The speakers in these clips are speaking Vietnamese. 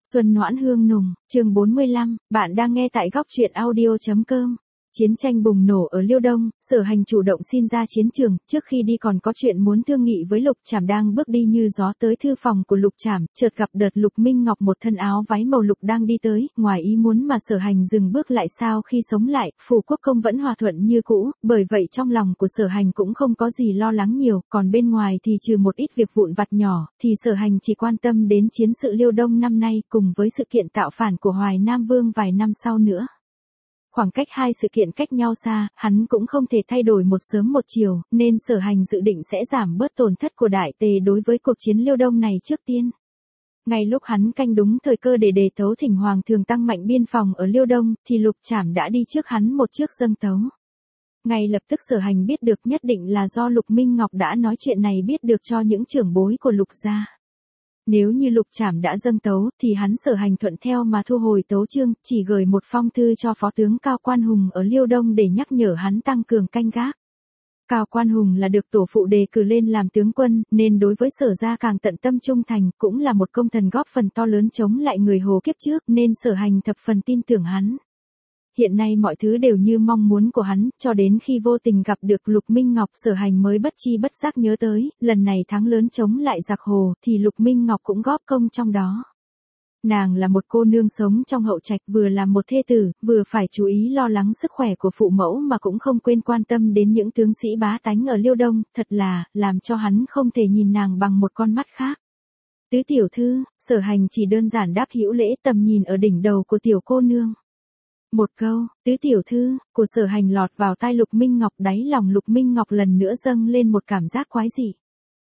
Xuân noãn hương nùng, chương 45, bạn đang nghe tại góc truyện audio.com. Chiến tranh bùng nổ ở Liêu Đông, Sở Hành chủ động xin ra chiến trường, trước khi đi còn có chuyện muốn thương nghị với Lục Trảm. Đang bước đi như gió tới thư phòng của Lục Trảm, chợt gặp đợt Lục Minh Ngọc một thân áo váy màu lục đang đi tới, ngoài ý muốn mà Sở Hành dừng bước lại. Sau khi sống lại, phủ quốc công vẫn hòa thuận như cũ, bởi vậy trong lòng của Sở Hành cũng không có gì lo lắng nhiều, còn bên ngoài thì trừ một ít việc vụn vặt nhỏ, thì Sở Hành chỉ quan tâm đến chiến sự Liêu Đông năm nay cùng với sự kiện tạo phản của Hoài Nam Vương vài năm sau nữa. Khoảng cách hai sự kiện cách nhau xa, hắn cũng không thể thay đổi một sớm một chiều, nên Sở Hành dự định sẽ giảm bớt tổn thất của Đại Tề đối với cuộc chiến Liêu Đông này trước tiên. Ngay lúc hắn canh đúng thời cơ để đề tấu thỉnh Hoàng thường tăng mạnh biên phòng ở Liêu Đông, thì Lục Trảm đã đi trước hắn một trước dâng tấu. Ngay lập tức Sở Hành biết được nhất định là do Lục Minh Ngọc đã nói chuyện này biết được cho những trưởng bối của Lục gia. Nếu như Lục Trảm đã dâng tấu, thì hắn Sở Hành thuận theo mà thu hồi tấu chương, chỉ gửi một phong thư cho Phó tướng Cao Quan Hùng ở Liêu Đông để nhắc nhở hắn tăng cường canh gác. Cao Quan Hùng là được tổ phụ đề cử lên làm tướng quân, nên đối với Sở gia càng tận tâm trung thành, cũng là một công thần góp phần to lớn chống lại người Hồ kiếp trước, nên Sở Hành thập phần tin tưởng hắn. Hiện nay mọi thứ đều như mong muốn của hắn, cho đến khi vô tình gặp được Lục Minh Ngọc, Sở Hành mới bất chi bất giác nhớ tới, lần này thắng lớn chống lại giặc Hồ, thì Lục Minh Ngọc cũng góp công trong đó. Nàng là một cô nương sống trong hậu trạch, vừa là một thê tử, vừa phải chú ý lo lắng sức khỏe của phụ mẫu mà cũng không quên quan tâm đến những tướng sĩ bá tánh ở Liêu Đông, thật là, làm cho hắn không thể nhìn nàng bằng một con mắt khác. Tứ tiểu thư, Sở Hành chỉ đơn giản đáp hữu lễ, tầm nhìn ở đỉnh đầu của tiểu cô nương. Một câu, tứ tiểu thư, của Sở Hành lọt vào tai Lục Minh Ngọc, đáy lòng Lục Minh Ngọc lần nữa dâng lên một cảm giác quái dị.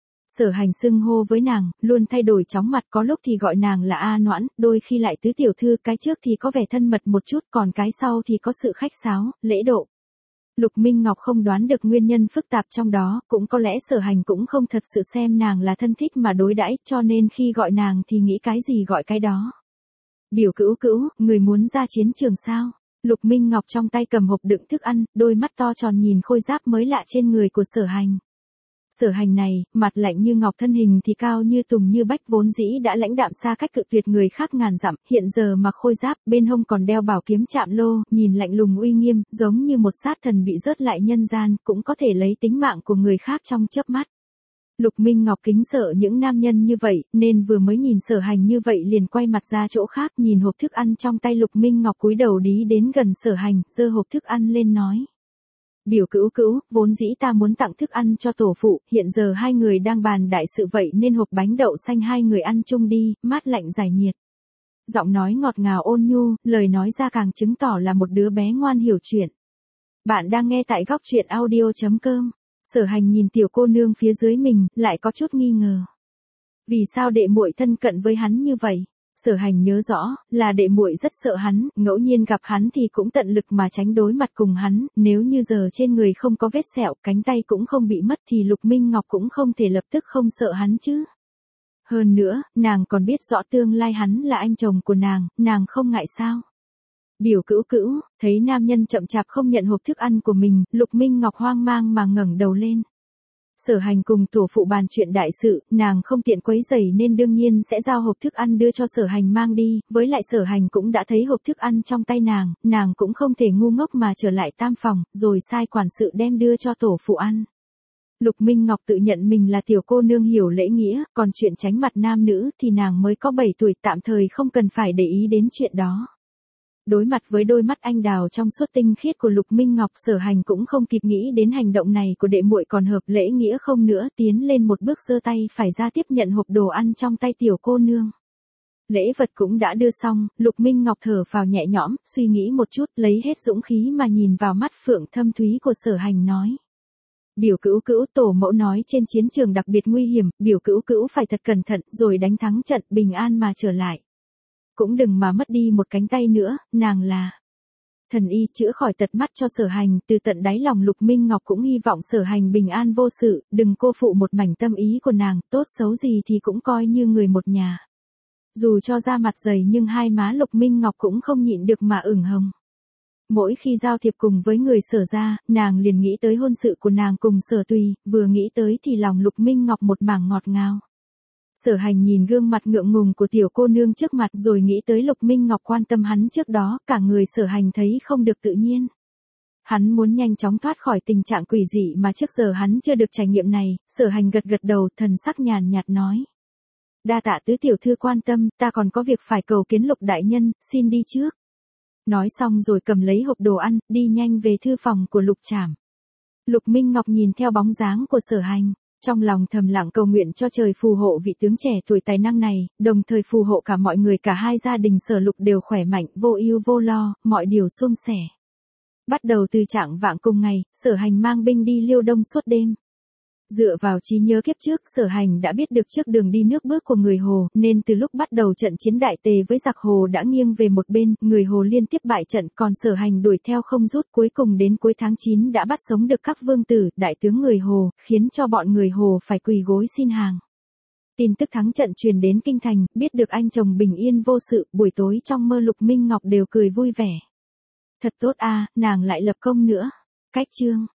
Sở Hành xưng hô với nàng, luôn thay đổi chóng mặt, có lúc thì gọi nàng là A Noãn, đôi khi lại tứ tiểu thư, cái trước thì có vẻ thân mật một chút, còn cái sau thì có sự khách sáo, lễ độ. Lục Minh Ngọc không đoán được nguyên nhân phức tạp trong đó, cũng có lẽ Sở Hành cũng không thật sự xem nàng là thân thích mà đối đãi, cho nên khi gọi nàng thì nghĩ cái gì gọi cái đó. Biểu cữu cữu, người muốn ra chiến trường sao? Lục Minh Ngọc trong tay cầm hộp đựng thức ăn, đôi mắt to tròn nhìn khôi giáp mới lạ trên người của Sở Hành. Sở Hành này, mặt lạnh như ngọc, thân hình thì cao như tùng như bách, vốn dĩ đã lãnh đạm xa cách cự tuyệt người khác ngàn dặm, hiện giờ mặc khôi giáp, bên hông còn đeo bảo kiếm chạm lô, nhìn lạnh lùng uy nghiêm, giống như một sát thần bị rớt lại nhân gian, cũng có thể lấy tính mạng của người khác trong chớp mắt. Lục Minh Ngọc kính sợ những nam nhân như vậy, nên vừa mới nhìn Sở Hành như vậy liền quay mặt ra chỗ khác, nhìn hộp thức ăn trong tay Lục Minh Ngọc, cúi đầu đi đến gần Sở Hành, giơ hộp thức ăn lên nói. Biểu cữu cữu, vốn dĩ ta muốn tặng thức ăn cho tổ phụ, hiện giờ hai người đang bàn đại sự vậy nên hộp bánh đậu xanh hai người ăn chung đi, mát lạnh giải nhiệt. Giọng nói ngọt ngào ôn nhu, lời nói ra càng chứng tỏ là một đứa bé ngoan hiểu chuyện. Bạn đang nghe tại góc truyện audio.com. Sở Hành nhìn tiểu cô nương phía dưới mình, lại có chút nghi ngờ. Vì sao đệ muội thân cận với hắn như vậy? Sở Hành nhớ rõ, là đệ muội rất sợ hắn, ngẫu nhiên gặp hắn thì cũng tận lực mà tránh đối mặt cùng hắn, nếu như giờ trên người không có vết sẹo, cánh tay cũng không bị mất thì Lục Minh Ngọc cũng không thể lập tức không sợ hắn chứ. Hơn nữa, nàng còn biết rõ tương lai hắn là anh chồng của nàng không ngại sao? Biểu cữu cữu, thấy nam nhân chậm chạp không nhận hộp thức ăn của mình, Lục Minh Ngọc hoang mang mà ngẩng đầu lên. Sở Hành cùng tổ phụ bàn chuyện đại sự, nàng không tiện quấy rầy nên đương nhiên sẽ giao hộp thức ăn đưa cho Sở Hành mang đi, với lại Sở Hành cũng đã thấy hộp thức ăn trong tay nàng cũng không thể ngu ngốc mà trở lại tam phòng, rồi sai quản sự đem đưa cho tổ phụ ăn. Lục Minh Ngọc tự nhận mình là tiểu cô nương hiểu lễ nghĩa, còn chuyện tránh mặt nam nữ thì nàng mới có 7 tuổi, tạm thời không cần phải để ý đến chuyện đó. Đối mặt với đôi mắt anh đào trong suốt tinh khiết của Lục Minh Ngọc, Sở Hành cũng không kịp nghĩ đến hành động này của đệ muội còn hợp lễ nghĩa không nữa, tiến lên một bước giơ tay phải ra tiếp nhận hộp đồ ăn trong tay tiểu cô nương. Lễ vật cũng đã đưa xong, Lục Minh Ngọc thở phào nhẹ nhõm, suy nghĩ một chút, lấy hết dũng khí mà nhìn vào mắt phượng thâm thúy của Sở Hành nói. Biểu cữu cữu, tổ mẫu nói trên chiến trường đặc biệt nguy hiểm, biểu cữu cữu phải thật cẩn thận, rồi đánh thắng trận bình an mà trở lại. Cũng đừng mà mất đi một cánh tay nữa, nàng là thần y chữa khỏi tật mắt cho Sở Hành. Từ tận đáy lòng Lục Minh Ngọc cũng hy vọng Sở Hành bình an vô sự, đừng cô phụ một mảnh tâm ý của nàng, tốt xấu gì thì cũng coi như người một nhà. Dù cho da mặt dày nhưng hai má Lục Minh Ngọc cũng không nhịn được mà ửng hồng. Mỗi khi giao thiệp cùng với người Sở gia, nàng liền nghĩ tới hôn sự của nàng cùng Sở Tùy, vừa nghĩ tới thì lòng Lục Minh Ngọc một mảng ngọt ngào. Sở Hành nhìn gương mặt ngượng ngùng của tiểu cô nương trước mặt rồi nghĩ tới Lục Minh Ngọc quan tâm hắn trước đó, cả người Sở Hành thấy không được tự nhiên. Hắn muốn nhanh chóng thoát khỏi tình trạng quỷ dị mà trước giờ hắn chưa được trải nghiệm này. Sở Hành gật gật đầu, thần sắc nhàn nhạt nói. Đa tạ tứ tiểu thư quan tâm, ta còn có việc phải cầu kiến Lục đại nhân, xin đi trước. Nói xong rồi cầm lấy hộp đồ ăn, đi nhanh về thư phòng của Lục Trảm. Lục Minh Ngọc nhìn theo bóng dáng của Sở Hành, trong lòng thầm lặng cầu nguyện cho trời phù hộ vị tướng trẻ tuổi tài năng này, đồng thời phù hộ cả mọi người, cả hai gia đình Sở Lục đều khỏe mạnh, vô ưu vô lo, mọi điều suôn sẻ. Bắt đầu từ trạng vạng cùng ngày, Sở Hành mang binh đi Liêu Đông suốt đêm. Dựa vào trí nhớ kiếp trước, Sở Hành đã biết được trước đường đi nước bước của người Hồ, nên từ lúc bắt đầu trận chiến đại tề với giặc Hồ đã nghiêng về một bên, người Hồ liên tiếp bại trận, còn Sở Hành đuổi theo không rút, cuối cùng đến cuối tháng 9 đã bắt sống được các vương tử, đại tướng người Hồ, khiến cho bọn người Hồ phải quỳ gối xin hàng. Tin tức thắng trận truyền đến kinh thành, biết được anh chồng bình yên vô sự, buổi tối trong mơ Lục Minh Ngọc đều cười vui vẻ. Thật tốt a, nàng lại lập công nữa. Cách chương